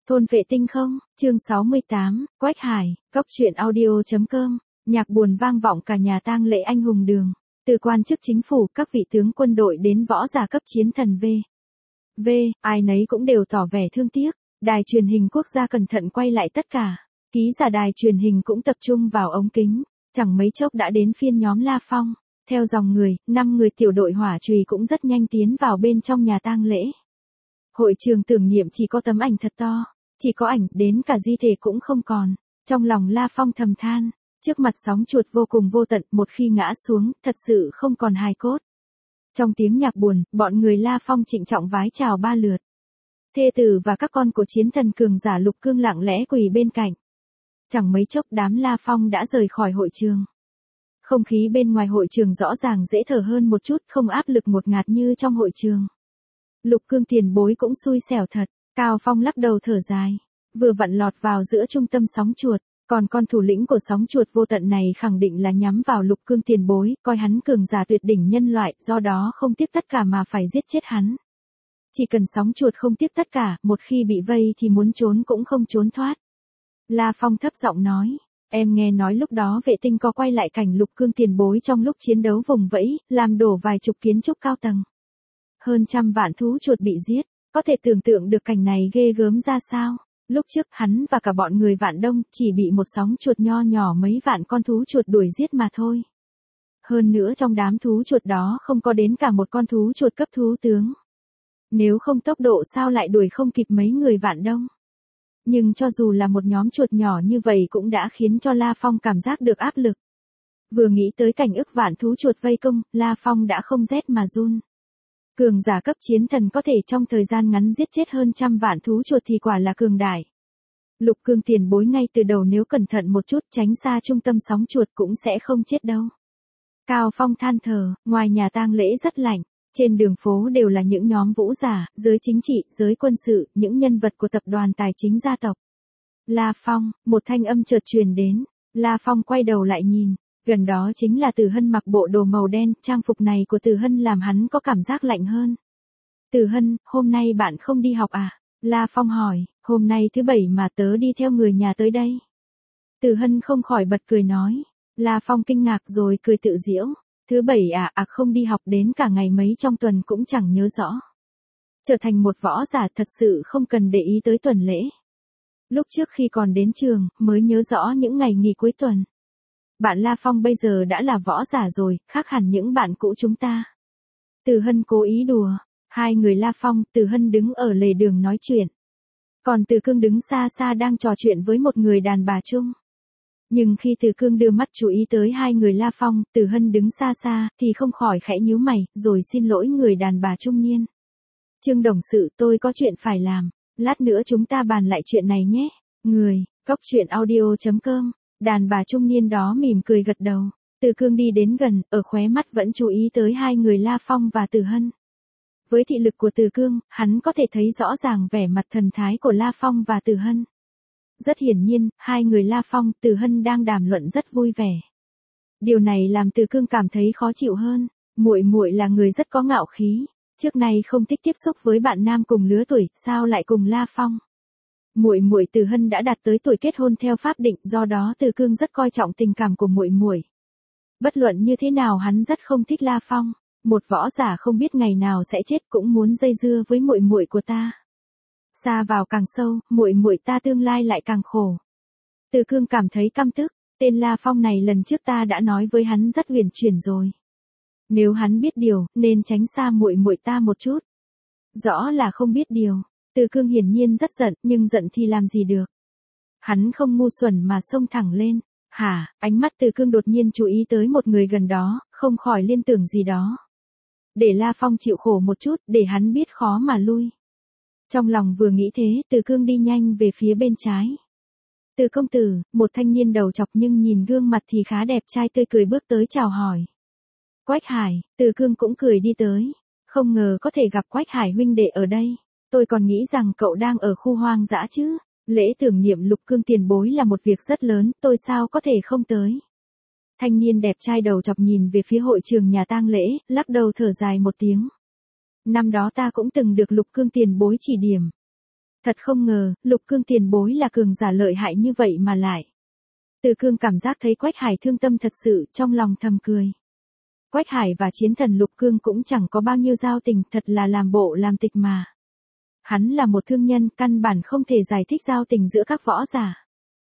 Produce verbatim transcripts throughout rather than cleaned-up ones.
Thôn vệ tinh không, chương sáu mươi tám, Quách Hải, cốc truyện audio chấm com, nhạc buồn vang vọng cả nhà tang lễ anh hùng đường. Từ quan chức chính phủ, các vị tướng quân đội đến võ giả cấp chiến thần V. V, ai nấy cũng đều tỏ vẻ thương tiếc. Đài truyền hình quốc gia cẩn thận quay lại tất cả. Ký giả đài truyền hình cũng tập trung vào ống kính. Chẳng mấy chốc đã đến phiên nhóm La Phong. Theo dòng người, năm người tiểu đội hỏa chùy cũng rất nhanh tiến vào bên trong nhà tang lễ. Hội trường tưởng niệm chỉ có tấm ảnh thật to. Chỉ có ảnh, đến cả di thể cũng không còn. Trong lòng La Phong thầm than. Trước mặt sóng chuột vô cùng vô tận, một khi ngã xuống, thật sự không còn hài cốt. Trong tiếng nhạc buồn, bọn người La Phong trịnh trọng vái chào ba lượt. Thê tử và các con của chiến thần cường giả Lục Cương lặng lẽ quỳ bên cạnh. Chẳng mấy chốc đám La Phong đã rời khỏi hội trường. Không khí bên ngoài hội trường rõ ràng dễ thở hơn một chút, không áp lực ngột ngạt như trong hội trường. Lục Cương tiền bối cũng xui xẻo thật, Cao Phong lắc đầu thở dài. Vừa vặn lọt vào giữa trung tâm sóng chuột, còn con thủ lĩnh của sóng chuột vô tận này khẳng định là nhắm vào Lục Cương tiền bối, coi hắn cường giả tuyệt đỉnh nhân loại, do đó không tiếc tất cả mà phải giết chết hắn. Chỉ cần sóng chuột không tiếc tất cả, một khi bị vây thì muốn trốn cũng không trốn thoát. La Phong thấp giọng nói, em nghe nói lúc đó vệ tinh có quay lại cảnh Lục Cương tiền bối trong lúc chiến đấu vùng vẫy, làm đổ vài chục kiến trúc cao tầng. Hơn trăm vạn thú chuột bị giết, có thể tưởng tượng được cảnh này ghê gớm ra sao. Lúc trước hắn và cả bọn người Vạn Đông chỉ bị một sóng chuột nho nhỏ mấy vạn con thú chuột đuổi giết mà thôi. Hơn nữa trong đám thú chuột đó không có đến cả một con thú chuột cấp thú tướng. Nếu không tốc độ sao lại đuổi không kịp mấy người Vạn Đông. Nhưng cho dù là một nhóm chuột nhỏ như vậy cũng đã khiến cho La Phong cảm giác được áp lực. Vừa nghĩ tới cảnh ức vạn thú chuột vây công, La Phong đã không rét mà run. Cường giả cấp chiến thần có thể trong thời gian ngắn giết chết hơn trăm vạn thú chuột thì quả là cường đại. Lục Cương tiền bối ngay từ đầu nếu cẩn thận một chút tránh xa trung tâm sóng chuột cũng sẽ không chết đâu. Cao Phong than thở, ngoài nhà tang lễ rất lạnh, trên đường phố đều là những nhóm vũ giả, giới chính trị, giới quân sự, những nhân vật của tập đoàn tài chính gia tộc. La Phong, một thanh âm chợt truyền đến, La Phong quay đầu lại nhìn. Gần đó chính là Từ Hân mặc bộ đồ màu đen, trang phục này của Từ Hân làm hắn có cảm giác lạnh hơn. Từ Hân, hôm nay bạn không đi học à? La Phong hỏi, hôm nay thứ bảy mà tớ đi theo người nhà tới đây. Từ Hân không khỏi bật cười nói. La Phong kinh ngạc rồi cười tự giễu. Thứ bảy à, à không đi học đến cả ngày mấy trong tuần cũng chẳng nhớ rõ. Trở thành một võ giả thật sự không cần để ý tới tuần lễ. Lúc trước khi còn đến trường, mới nhớ rõ những ngày nghỉ cuối tuần. Bạn La Phong bây giờ đã là võ giả rồi, khác hẳn những bạn cũ chúng ta. Từ Hân cố ý đùa, hai người La Phong, Từ Hân đứng ở lề đường nói chuyện. Còn Từ Cương đứng xa xa đang trò chuyện với một người đàn bà chung. Nhưng khi Từ Cương đưa mắt chú ý tới hai người La Phong, Từ Hân đứng xa xa, thì không khỏi khẽ nhíu mày, rồi xin lỗi người đàn bà trung niên. Trương đồng sự, tôi có chuyện phải làm, lát nữa chúng ta bàn lại chuyện này nhé. Người, cốc truyện audio chấm com. Đàn bà trung niên đó mỉm cười gật đầu. Từ Cương đi đến gần, ở khóe mắt vẫn chú ý tới hai người La Phong và Từ Hân. Với thị lực của Từ Cương, hắn có thể thấy rõ ràng vẻ mặt thần thái của La Phong và Từ Hân. Rất hiển nhiên, hai người La Phong, Từ Hân đang đàm luận rất vui vẻ. Điều này làm Từ Cương cảm thấy khó chịu hơn. Muội muội là người rất có ngạo khí, trước nay không thích tiếp xúc với bạn nam cùng lứa tuổi, sao lại cùng La Phong? Muội muội Từ Hân đã đạt tới tuổi kết hôn theo pháp định, do đó Từ Cương rất coi trọng tình cảm của muội muội. Bất luận như thế nào hắn rất không thích La Phong, một võ giả không biết ngày nào sẽ chết cũng muốn dây dưa với muội muội của ta. Xa vào càng sâu, muội muội ta tương lai lại càng khổ. Từ Cương cảm thấy căm tức, tên La Phong này lần trước ta đã nói với hắn rất huyền chuyển rồi. Nếu hắn biết điều, nên tránh xa muội muội ta một chút. Rõ là không biết điều. Từ Cương hiển nhiên rất giận, nhưng giận thì làm gì được. Hắn không ngu xuẩn mà xông thẳng lên. Hả, ánh mắt Từ Cương đột nhiên chú ý tới một người gần đó, không khỏi liên tưởng gì đó. Để La Phong chịu khổ một chút, để hắn biết khó mà lui. Trong lòng vừa nghĩ thế, Từ Cương đi nhanh về phía bên trái. Từ công tử, một thanh niên đầu chọc nhưng nhìn gương mặt thì khá đẹp trai tươi cười bước tới chào hỏi. Quách Hải, Từ Cương cũng cười đi tới. Không ngờ có thể gặp Quách Hải huynh đệ ở đây. Tôi còn nghĩ rằng cậu đang ở khu hoang dã chứ. Lễ tưởng niệm Lục Cương tiền bối là một việc rất lớn, tôi sao có thể không tới. Thanh niên đẹp trai đầu chọc nhìn về phía hội trường nhà tang lễ, lắc đầu thở dài một tiếng. Năm đó ta cũng từng được Lục Cương tiền bối chỉ điểm. Thật không ngờ, Lục Cương tiền bối là cường giả lợi hại như vậy mà lại. Từ Cương cảm giác thấy Quách Hải thương tâm thật sự, trong lòng thầm cười. Quách Hải và chiến thần Lục Cương cũng chẳng có bao nhiêu giao tình, thật là làm bộ làm tịch mà. Hắn là một thương nhân, căn bản không thể giải thích giao tình giữa các võ giả.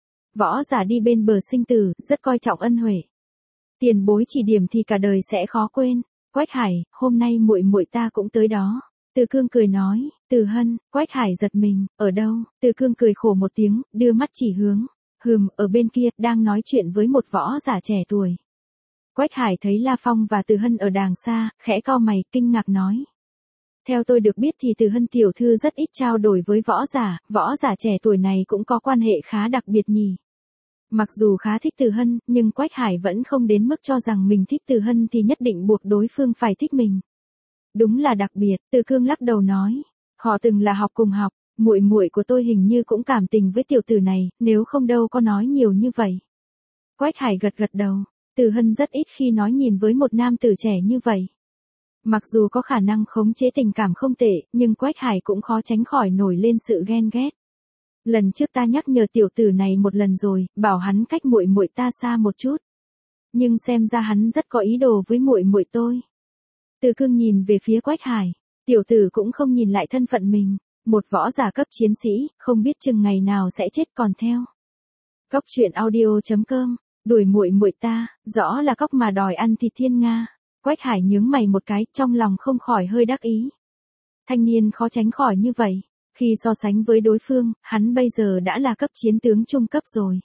Võ giả đi bên bờ sinh tử, rất coi trọng ân huệ. Tiền bối chỉ điểm thì cả đời sẽ khó quên. Quách Hải, hôm nay muội muội ta cũng tới đó. Từ Cương cười nói, Từ Hân. Quách Hải giật mình, ở đâu? Từ Cương cười khổ một tiếng, đưa mắt chỉ hướng. Hừm, ở bên kia, đang nói chuyện với một võ giả trẻ tuổi. Quách Hải thấy La Phong và Từ Hân ở đàng xa, khẽ cau mày, kinh ngạc nói. Theo tôi được biết thì Từ Hân tiểu thư rất ít trao đổi với võ giả, võ giả trẻ tuổi này cũng có quan hệ khá đặc biệt nhỉ. Mặc dù khá thích Từ Hân, nhưng Quách Hải vẫn không đến mức cho rằng mình thích Từ Hân thì nhất định buộc đối phương phải thích mình. Đúng là đặc biệt, Từ Cương lắc đầu nói, họ từng là học cùng học, muội muội của tôi hình như cũng cảm tình với tiểu tử này, nếu không đâu có nói nhiều như vậy. Quách Hải gật gật đầu, Từ Hân rất ít khi nói nhìn với một nam tử trẻ như vậy. Mặc dù có khả năng khống chế tình cảm không tệ, nhưng Quách Hải cũng khó tránh khỏi nổi lên sự ghen ghét. Lần trước ta nhắc nhở tiểu tử này một lần rồi, bảo hắn cách muội muội ta xa một chút. Nhưng xem ra hắn rất có ý đồ với muội muội tôi. Từ Cương nhìn về phía Quách Hải, tiểu tử cũng không nhìn lại thân phận mình, một võ giả cấp chiến sĩ, không biết chừng ngày nào sẽ chết còn theo. Cóc truyện audio chấm com, đuổi muội muội ta, rõ là cóc mà đòi ăn thịt thiên nga. Quách Hải nhướng mày một cái, trong lòng không khỏi hơi đắc ý. Thanh niên khó tránh khỏi như vậy. Khi so sánh với đối phương, hắn bây giờ đã là cấp chiến tướng trung cấp rồi.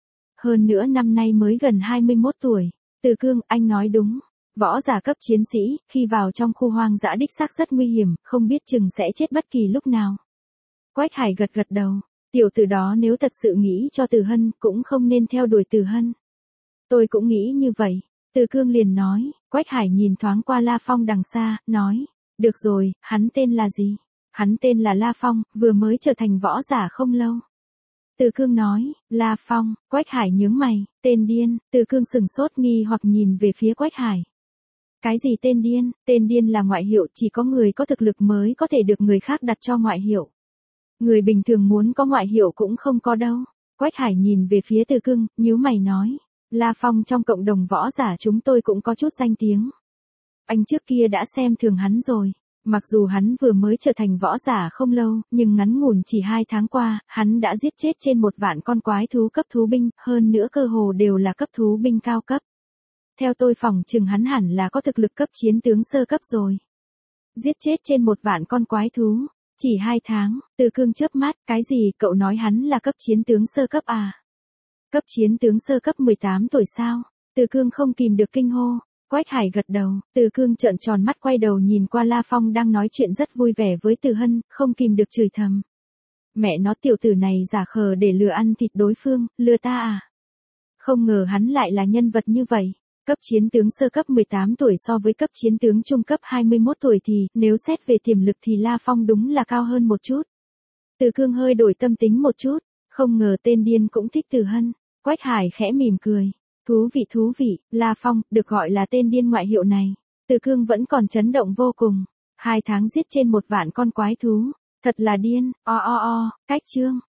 Hơn nữa năm nay mới gần hai mươi mốt tuổi. Từ Cương, anh nói đúng. Võ giả cấp chiến sĩ, khi vào trong khu hoang dã đích xác rất nguy hiểm, không biết chừng sẽ chết bất kỳ lúc nào. Quách Hải gật gật đầu. Tiểu tử đó nếu thật sự nghĩ cho Từ Hân, cũng không nên theo đuổi Từ Hân. Tôi cũng nghĩ như vậy. Từ Cương liền nói. Quách Hải nhìn thoáng qua La Phong đằng xa, nói. Được rồi, hắn tên là gì? Hắn tên là La Phong, vừa mới trở thành võ giả không lâu. Từ Cương nói, La Phong. Quách Hải nhướng mày, tên điên. Từ Cương sừng sốt nghi hoặc nhìn về phía Quách Hải. Cái gì tên điên? Tên điên là ngoại hiệu, chỉ có người có thực lực mới có thể được người khác đặt cho ngoại hiệu. Người bình thường muốn có ngoại hiệu cũng không có đâu. Quách Hải nhìn về phía Từ Cương, nhíu mày nói. La Phong trong cộng đồng võ giả chúng tôi cũng có chút danh tiếng. Anh trước kia đã xem thường hắn rồi. Mặc dù hắn vừa mới trở thành võ giả không lâu, nhưng ngắn ngủn chỉ hai tháng qua, hắn đã giết chết trên một vạn con quái thú cấp thú binh, hơn nữa cơ hồ đều là cấp thú binh cao cấp. Theo tôi phỏng chừng hắn hẳn là có thực lực cấp chiến tướng sơ cấp rồi. Giết chết trên một vạn con quái thú, chỉ hai tháng. Từ Cương chớp mắt, cái gì, cậu nói hắn là cấp chiến tướng sơ cấp à? Cấp chiến tướng sơ cấp mười tám tuổi sao? Từ Cương không kìm được kinh hô. Quách Hải gật đầu, Từ Cương trợn tròn mắt quay đầu nhìn qua La Phong đang nói chuyện rất vui vẻ với Từ Hân, không kìm được chửi thầm. Mẹ nó tiểu tử này giả khờ để lừa ăn thịt đối phương, lừa ta à? Không ngờ hắn lại là nhân vật như vậy. Cấp chiến tướng sơ cấp mười tám tuổi so với cấp chiến tướng trung cấp hai mươi mốt tuổi thì, nếu xét về tiềm lực thì La Phong đúng là cao hơn một chút. Từ Cương hơi đổi tâm tính một chút, không ngờ tên điên cũng thích Từ Hân. Quách Hải khẽ mỉm cười. Thú vị thú vị, La Phong, được gọi là tên điên ngoại hiệu này. Từ Cương vẫn còn chấn động vô cùng. Hai tháng giết trên một vạn con quái thú. Thật là điên, o o o, cách chương.